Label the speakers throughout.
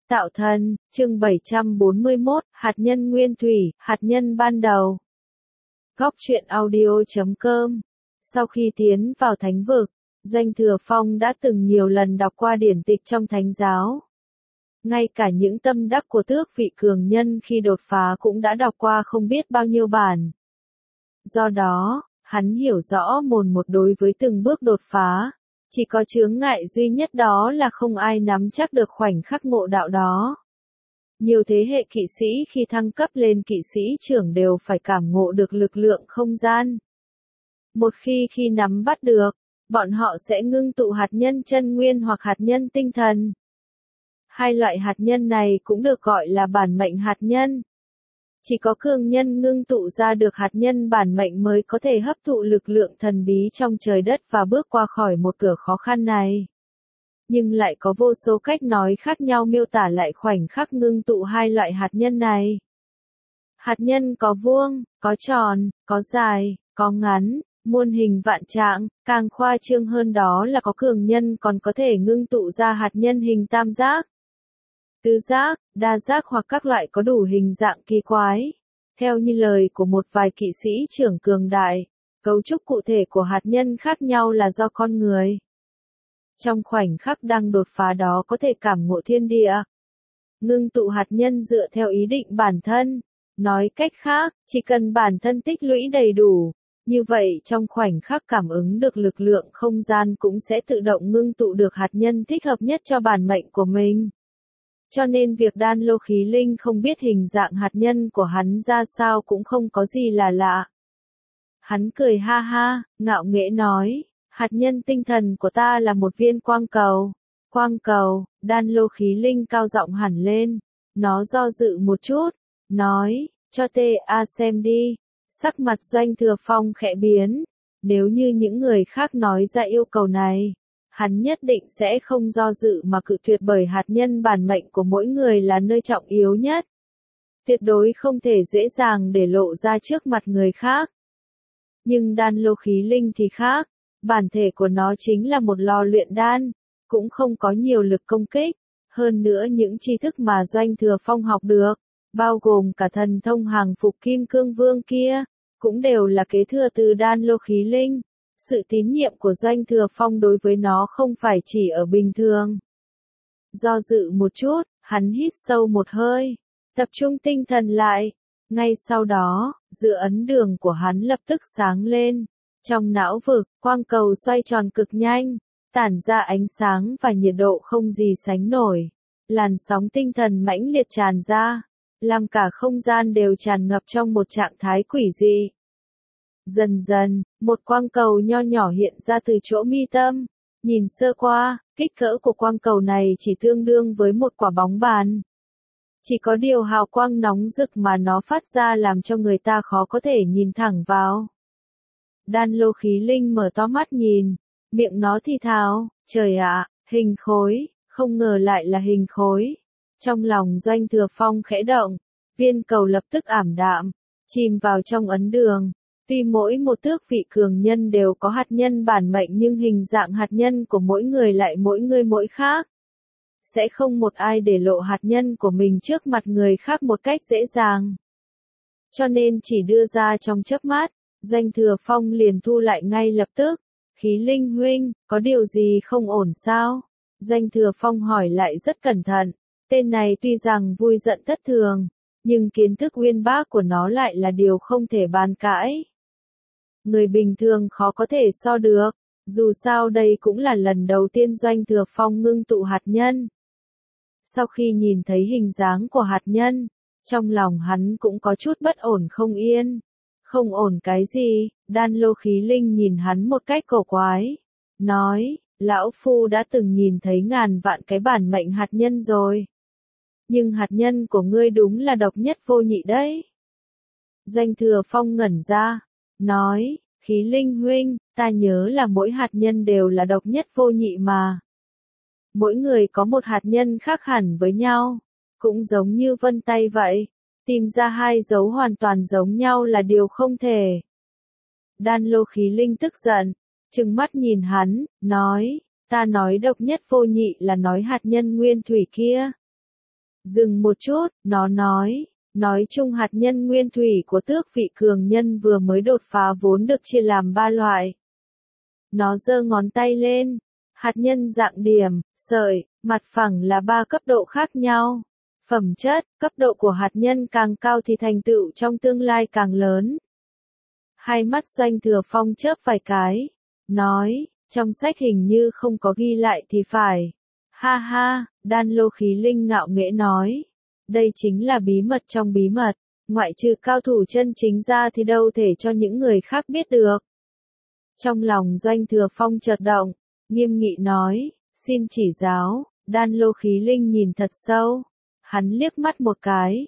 Speaker 1: Tạo thân, chương 741, hạt nhân nguyên thủy, hạt nhân ban đầu. Góc truyện audio.com. Sau khi tiến vào thánh vực, Doanh Thừa Phong đã từng nhiều lần đọc qua điển tịch trong thánh giáo. Ngay cả những tâm đắc của tước vị cường nhân khi đột phá cũng đã đọc qua không biết bao nhiêu bản. Do đó, hắn hiểu rõ mồn một đối với từng bước đột phá. Chỉ có chướng ngại duy nhất đó là không ai nắm chắc được khoảnh khắc ngộ đạo đó. Nhiều thế hệ kỵ sĩ khi thăng cấp lên kỵ sĩ trưởng đều phải cảm ngộ được lực lượng không gian. Một khi nắm bắt được, bọn họ sẽ ngưng tụ hạt nhân chân nguyên hoặc hạt nhân tinh thần. Hai loại hạt nhân này cũng được gọi là bản mệnh hạt nhân. Chỉ có cường nhân ngưng tụ ra được hạt nhân bản mệnh mới có thể hấp thụ lực lượng thần bí trong trời đất và bước qua khỏi một cửa khó khăn này. Nhưng lại có vô số cách nói khác nhau miêu tả lại khoảnh khắc ngưng tụ hai loại hạt nhân này. Hạt nhân có vuông, có tròn, có dài, có ngắn, muôn hình vạn trạng, càng khoa trương hơn đó là có cường nhân còn có thể ngưng tụ ra hạt nhân hình tam giác, tứ giác, đa giác hoặc các loại có đủ hình dạng kỳ quái. Theo như lời của một vài kỵ sĩ trưởng cường đại, cấu trúc cụ thể của hạt nhân khác nhau là do con người. Trong khoảnh khắc đang đột phá đó có thể cảm ngộ thiên địa. Ngưng tụ hạt nhân dựa theo ý định bản thân. Nói cách khác, chỉ cần bản thân tích lũy đầy đủ, như vậy trong khoảnh khắc cảm ứng được lực lượng không gian cũng sẽ tự động ngưng tụ được hạt nhân thích hợp nhất cho bản mệnh của mình. Cho nên việc Đan Lô Khí Linh không biết hình dạng hạt nhân của hắn ra sao cũng không có gì là lạ. Hắn cười ha ha, ngạo nghễ nói, hạt nhân tinh thần của ta là một viên quang cầu. Quang cầu, Đan Lô Khí Linh cao giọng hẳn lên. Nó do dự một chút, nói, cho ta xem đi. Sắc mặt Doanh Thừa Phong khẽ biến. Nếu như những người khác nói ra yêu cầu này, hắn nhất định sẽ không do dự mà cự tuyệt bởi hạt nhân bản mệnh của mỗi người là nơi trọng yếu nhất. Tuyệt đối không thể dễ dàng để lộ ra trước mặt người khác. Nhưng Đan Lô Khí Linh thì khác, bản thể của nó chính là một lò luyện đan, cũng không có nhiều lực công kích. Hơn nữa những tri thức mà Doanh Thừa Phong học được, bao gồm cả thần thông hàng phục Kim Cương Vương kia, cũng đều là kế thừa từ Đan Lô Khí Linh. Sự tín nhiệm của Doanh Thừa Phong đối với nó không phải chỉ ở bình thường. Do dự một chút, hắn hít sâu một hơi, tập trung tinh thần lại. Ngay sau đó, giữa ấn đường của hắn lập tức sáng lên. Trong não vực, quang cầu xoay tròn cực nhanh, tản ra ánh sáng và nhiệt độ không gì sánh nổi. Làn sóng tinh thần mãnh liệt tràn ra, làm cả không gian đều tràn ngập trong một trạng thái quỷ dị. Dần dần, một quang cầu nho nhỏ hiện ra từ chỗ mi tâm. Nhìn sơ qua, kích cỡ của quang cầu này chỉ tương đương với một quả bóng bàn. Chỉ có điều hào quang nóng rực mà nó phát ra làm cho người ta khó có thể nhìn thẳng vào. Đan Lô Khí Linh mở to mắt nhìn, miệng nó thì thào, trời ạ, hình khối, không ngờ lại là hình khối. Trong lòng Doanh Thừa Phong khẽ động, viên cầu lập tức ảm đạm, chìm vào trong ấn đường. Tuy mỗi một tước vị cường nhân đều có hạt nhân bản mệnh nhưng hình dạng hạt nhân của mỗi người lại mỗi người mỗi khác. Sẽ không một ai để lộ hạt nhân của mình trước mặt người khác một cách dễ dàng. Cho nên chỉ đưa ra trong chớp mắt, Doanh Thừa Phong liền thu lại ngay lập tức. Khí Linh huynh, có điều gì không ổn sao? Doanh Thừa Phong hỏi lại rất cẩn thận. Tên này tuy rằng vui giận thất thường, nhưng kiến thức uyên bác của nó lại là điều không thể bàn cãi. Người bình thường khó có thể so được, dù sao đây cũng là lần đầu tiên Doanh Thừa Phong ngưng tụ hạt nhân. Sau khi nhìn thấy hình dáng của hạt nhân, trong lòng hắn cũng có chút bất ổn không yên. Không ổn cái gì? Đan Lô Khí Linh nhìn hắn một cách cổ quái. Nói, lão phu đã từng nhìn thấy ngàn vạn cái bản mệnh hạt nhân rồi. Nhưng hạt nhân của ngươi đúng là độc nhất vô nhị đấy. Doanh Thừa Phong ngẩn ra, nói, Khí Linh huynh, ta nhớ là mỗi hạt nhân đều là độc nhất vô nhị mà. Mỗi người có một hạt nhân khác hẳn với nhau, cũng giống như vân tay vậy. Tìm ra hai dấu hoàn toàn giống nhau là điều không thể. Đan Lô Khí Linh tức giận, trừng mắt nhìn hắn, nói, ta nói độc nhất vô nhị là nói hạt nhân nguyên thủy kia. Dừng một chút, nó nói chung hạt nhân nguyên thủy của tước vị cường nhân vừa mới đột phá vốn được chia làm 3 loại. Nó giơ ngón tay lên, hạt nhân dạng điểm, sợi, mặt phẳng là 3 cấp độ khác nhau. Phẩm chất, cấp độ của hạt nhân càng cao thì thành tựu trong tương lai càng lớn. Hai mắt Doanh Thừa Phong chớp vài cái, nói, trong sách hình như không có ghi lại thì phải. Ha ha, Đan Lô Khí Linh ngạo nghễ nói. Đây chính là bí mật trong bí mật, ngoại trừ cao thủ chân chính ra thì đâu thể cho những người khác biết được. Trong lòng Doanh Thừa Phong chợt động, nghiêm nghị nói, xin chỉ giáo. Đan Lô Khí Linh nhìn thật sâu, hắn liếc mắt một cái,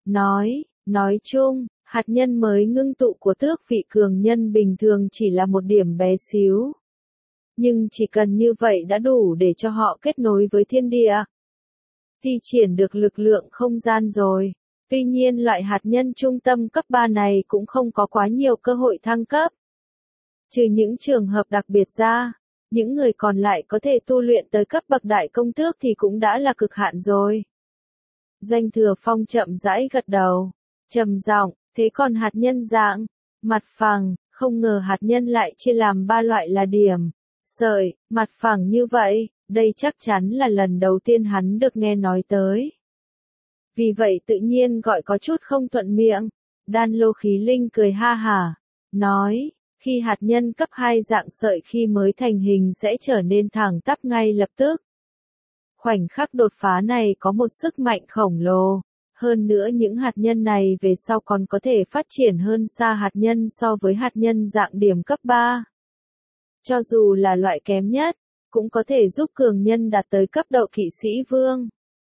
Speaker 1: nói chung, hạt nhân mới ngưng tụ của tước vị cường nhân bình thường chỉ là một điểm bé xíu. Nhưng chỉ cần như vậy đã đủ để cho họ kết nối với thiên địa. Thi triển được lực lượng không gian rồi. Tuy nhiên loại hạt nhân trung tâm cấp 3 này cũng không có quá nhiều cơ hội thăng cấp. Trừ những trường hợp đặc biệt ra, những người còn lại có thể tu luyện tới cấp bậc đại công tước thì cũng đã là cực hạn rồi. Doanh Thừa Phong chậm rãi gật đầu, trầm giọng, thế còn hạt nhân dạng, mặt phẳng, không ngờ hạt nhân lại chia làm 3 loại là điểm, sợi, mặt phẳng như vậy, đây chắc chắn là lần đầu tiên hắn được nghe nói tới. Vì vậy tự nhiên gọi có chút không thuận miệng. Đan Lô Khí Linh cười ha hả, nói, khi hạt nhân cấp 2 dạng sợi khi mới thành hình sẽ trở nên thẳng tắp ngay lập tức. Khoảnh khắc đột phá này có một sức mạnh khổng lồ, hơn nữa những hạt nhân này về sau còn có thể phát triển hơn xa hạt nhân so với hạt nhân dạng điểm cấp 3. Cho dù là loại kém nhất, cũng có thể giúp cường nhân đạt tới cấp độ kỵ sĩ vương.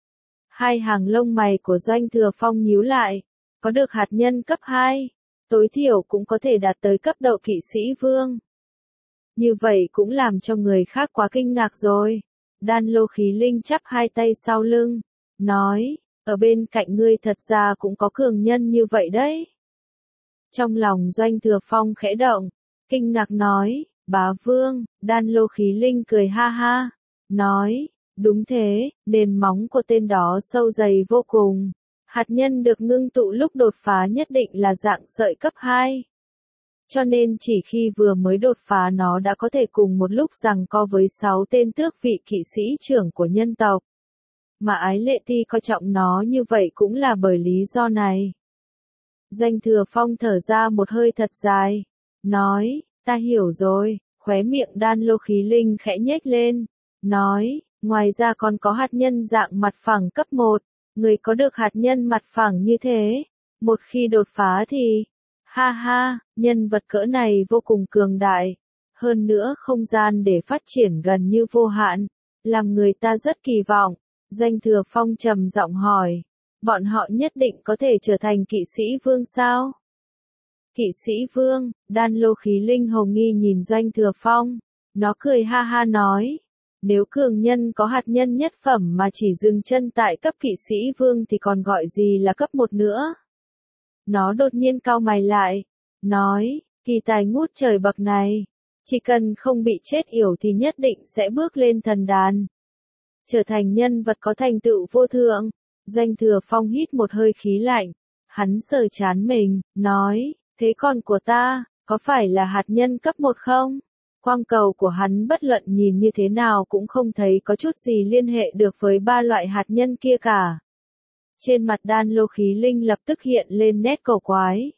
Speaker 1: Hai hàng lông mày của Doanh Thừa Phong nhíu lại, có được hạt nhân cấp 2, tối thiểu cũng có thể đạt tới cấp độ kỵ sĩ vương. Như vậy cũng làm cho người khác quá kinh ngạc rồi. Đan Lô Khí Linh chắp hai tay sau lưng, nói, ở bên cạnh ngươi thật ra cũng có cường nhân như vậy đấy. Trong lòng Doanh Thừa Phong khẽ động, kinh ngạc nói, bá vương. Đan Lô Khí Linh cười ha ha, nói, đúng thế, nền móng của tên đó sâu dày vô cùng. Hạt nhân được ngưng tụ lúc đột phá nhất định là dạng sợi cấp 2. Cho nên chỉ khi vừa mới đột phá nó đã có thể cùng một lúc giằng co với 6 tên tước vị kỵ sĩ trưởng của nhân tộc. Mà Ái Lệ Ti coi trọng nó như vậy cũng là bởi lý do này. Doanh Thừa Phong thở ra một hơi thật dài, nói, ta hiểu rồi, khóe miệng Đan Lô Khí Linh khẽ nhếch lên, nói, ngoài ra còn có hạt nhân dạng mặt phẳng cấp 1, người có được hạt nhân mặt phẳng như thế, một khi đột phá thì, ha ha, nhân vật cỡ này vô cùng cường đại, hơn nữa không gian để phát triển gần như vô hạn, làm người ta rất kỳ vọng. Doanh Thừa Phong trầm giọng hỏi, bọn họ nhất định có thể trở thành kỵ sĩ vương sao? Kỵ sĩ vương, Đan Lô Khí Linh hồ nghi nhìn Doanh Thừa Phong, nó cười ha ha nói, nếu cường nhân có hạt nhân nhất phẩm mà chỉ dừng chân tại cấp kỵ sĩ vương thì còn gọi gì là cấp 1 nữa? Nó đột nhiên cau mày lại, nói, kỳ tài ngút trời bậc này, chỉ cần không bị chết yểu thì nhất định sẽ bước lên thần đàn, trở thành nhân vật có thành tựu vô thượng. Doanh Thừa Phong hít một hơi khí lạnh, hắn sờ trán mình, nói, thế con của ta, có phải là hạt nhân cấp 1 không? Quang cầu của hắn bất luận nhìn như thế nào cũng không thấy có chút gì liên hệ được với 3 loại hạt nhân kia cả. Trên mặt Đan Lô Khí Linh lập tức hiện lên nét cổ quái.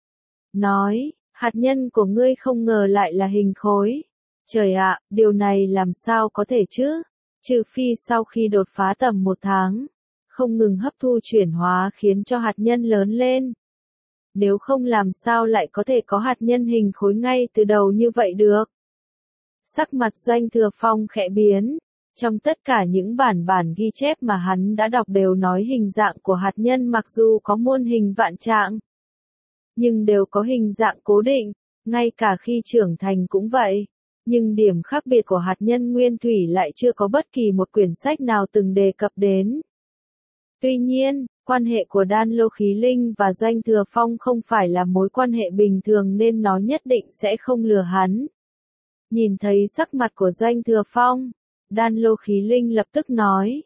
Speaker 1: Nói, hạt nhân của ngươi không ngờ lại là hình khối. Trời ạ, điều này làm sao có thể chứ? Trừ phi sau khi đột phá tầm 1 tháng, không ngừng hấp thu chuyển hóa khiến cho hạt nhân lớn lên. Nếu không làm sao lại có thể có hạt nhân hình khối ngay từ đầu như vậy được? Sắc mặt Doanh Thừa Phong khẽ biến. Trong tất cả những bản ghi chép mà hắn đã đọc đều nói hình dạng của hạt nhân mặc dù có muôn hình vạn trạng, nhưng đều có hình dạng cố định, ngay cả khi trưởng thành cũng vậy. Nhưng điểm khác biệt của hạt nhân nguyên thủy lại chưa có bất kỳ một quyển sách nào từng đề cập đến. Tuy nhiên, quan hệ của Đan Lô Khí Linh và Doanh Thừa Phong không phải là mối quan hệ bình thường nên nó nhất định sẽ không lừa hắn. Nhìn thấy sắc mặt của Doanh Thừa Phong, Đan Lô Khí Linh lập tức nói,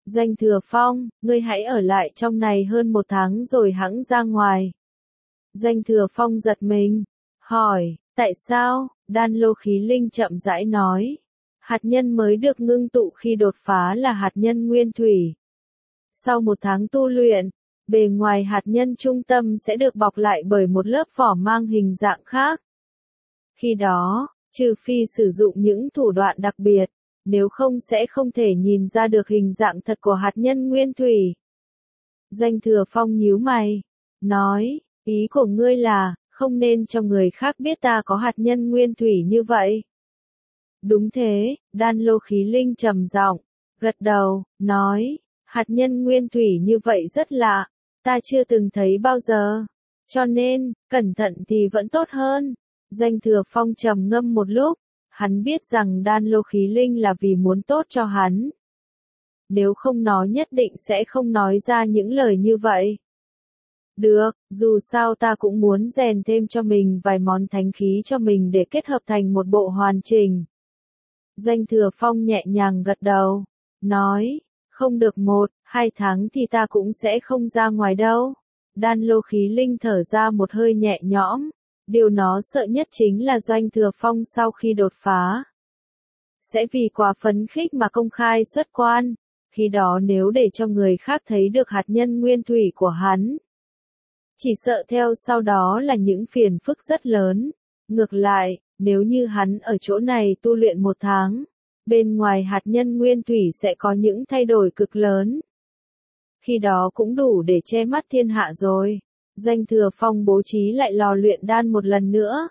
Speaker 1: Doanh Thừa Phong, ngươi hãy ở lại trong này hơn 1 tháng rồi hẵng ra ngoài. Doanh Thừa Phong giật mình, hỏi, tại sao? Đan Lô Khí Linh chậm rãi nói, hạt nhân mới được ngưng tụ khi đột phá là hạt nhân nguyên thủy. Sau 1 tháng tu luyện, bề ngoài hạt nhân trung tâm sẽ được bọc lại bởi một lớp vỏ mang hình dạng khác. Khi đó, trừ phi sử dụng những thủ đoạn đặc biệt, nếu không sẽ không thể nhìn ra được hình dạng thật của hạt nhân nguyên thủy. Doanh Thừa Phong nhíu mày, nói, ý của ngươi là, không nên cho người khác biết ta có hạt nhân nguyên thủy như vậy. Đúng thế, Đan Lô Khí Linh trầm giọng, gật đầu, nói, hạt nhân nguyên thủy như vậy rất lạ, ta chưa từng thấy bao giờ, cho nên, cẩn thận thì vẫn tốt hơn. Doanh Thừa Phong trầm ngâm một lúc, hắn biết rằng Đan Lô Khí Linh là vì muốn tốt cho hắn. Nếu không nó nhất định sẽ không nói ra những lời như vậy. Được, dù sao ta cũng muốn rèn thêm cho mình vài món thánh khí cho mình để kết hợp thành một bộ hoàn chỉnh. Doanh Thừa Phong nhẹ nhàng gật đầu, nói, không được 1-2 tháng thì ta cũng sẽ không ra ngoài đâu. Đan Lô Khí Linh thở ra một hơi nhẹ nhõm, điều nó sợ nhất chính là Doanh Thừa Phong sau khi đột phá sẽ vì quá phấn khích mà công khai xuất quan, khi đó nếu để cho người khác thấy được hạt nhân nguyên thủy của hắn, chỉ sợ theo sau đó là những phiền phức rất lớn. Ngược lại, nếu như hắn ở chỗ này tu luyện 1 tháng, bên ngoài hạt nhân nguyên thủy sẽ có những thay đổi cực lớn. Khi đó cũng đủ để che mắt thiên hạ rồi. Doanh Thừa Phong bố trí lại lò luyện đan một lần nữa.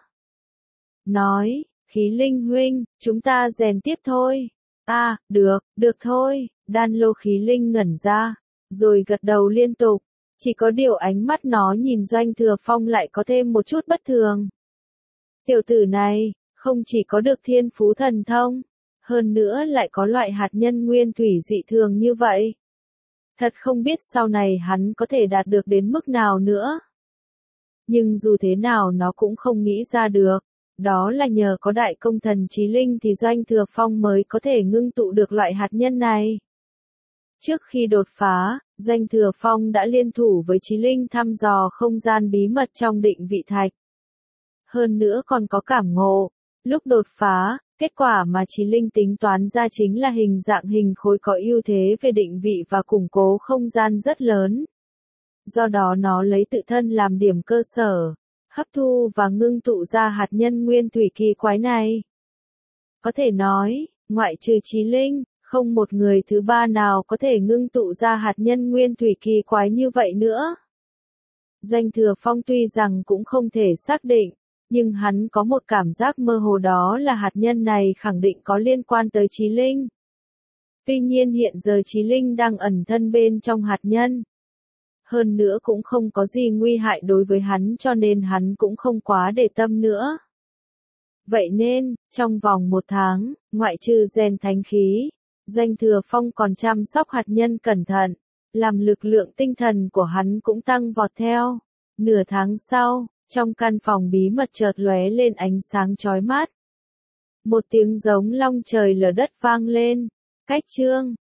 Speaker 1: Nói, Khí Linh huynh, chúng ta rèn tiếp thôi. Được thôi. Đan Lô Khí Linh ngẩn ra, rồi gật đầu liên tục. Chỉ có điều ánh mắt nó nhìn Doanh Thừa Phong lại có thêm một chút bất thường. Tiểu tử này, không chỉ có được thiên phú thần thông, hơn nữa lại có loại hạt nhân nguyên thủy dị thường như vậy. Thật không biết sau này hắn có thể đạt được đến mức nào nữa. Nhưng dù thế nào nó cũng không nghĩ ra được, đó là nhờ có đại công thần Chí Linh thì Doanh Thừa Phong mới có thể ngưng tụ được loại hạt nhân này. Trước khi đột phá, Doanh Thừa Phong đã liên thủ với Chí Linh thăm dò không gian bí mật trong định vị thạch. Hơn nữa còn có cảm ngộ, lúc đột phá, kết quả mà Chí Linh tính toán ra chính là hình dạng hình khối có ưu thế về định vị và củng cố không gian rất lớn. Do đó nó lấy tự thân làm điểm cơ sở, hấp thu và ngưng tụ ra hạt nhân nguyên thủy kỳ quái này. Có thể nói, ngoại trừ Chí Linh, không một người thứ ba nào có thể ngưng tụ ra hạt nhân nguyên thủy kỳ quái như vậy nữa. Doanh Thừa Phong tuy rằng cũng không thể xác định, nhưng hắn có một cảm giác mơ hồ đó là hạt nhân này khẳng định có liên quan tới Chí Linh. Tuy nhiên hiện giờ Chí Linh đang ẩn thân bên trong hạt nhân. Hơn nữa cũng không có gì nguy hại đối với hắn cho nên hắn cũng không quá để tâm nữa. Vậy nên, trong vòng 1 tháng, ngoại trừ rèn thánh khí, Doanh Thừa Phong còn chăm sóc hạt nhân cẩn thận, làm lực lượng tinh thần của hắn cũng tăng vọt theo. Nửa tháng sau, trong căn phòng bí mật chợt lóe lên ánh sáng chói mắt. Một tiếng giống long trời lở đất vang lên. Cách chương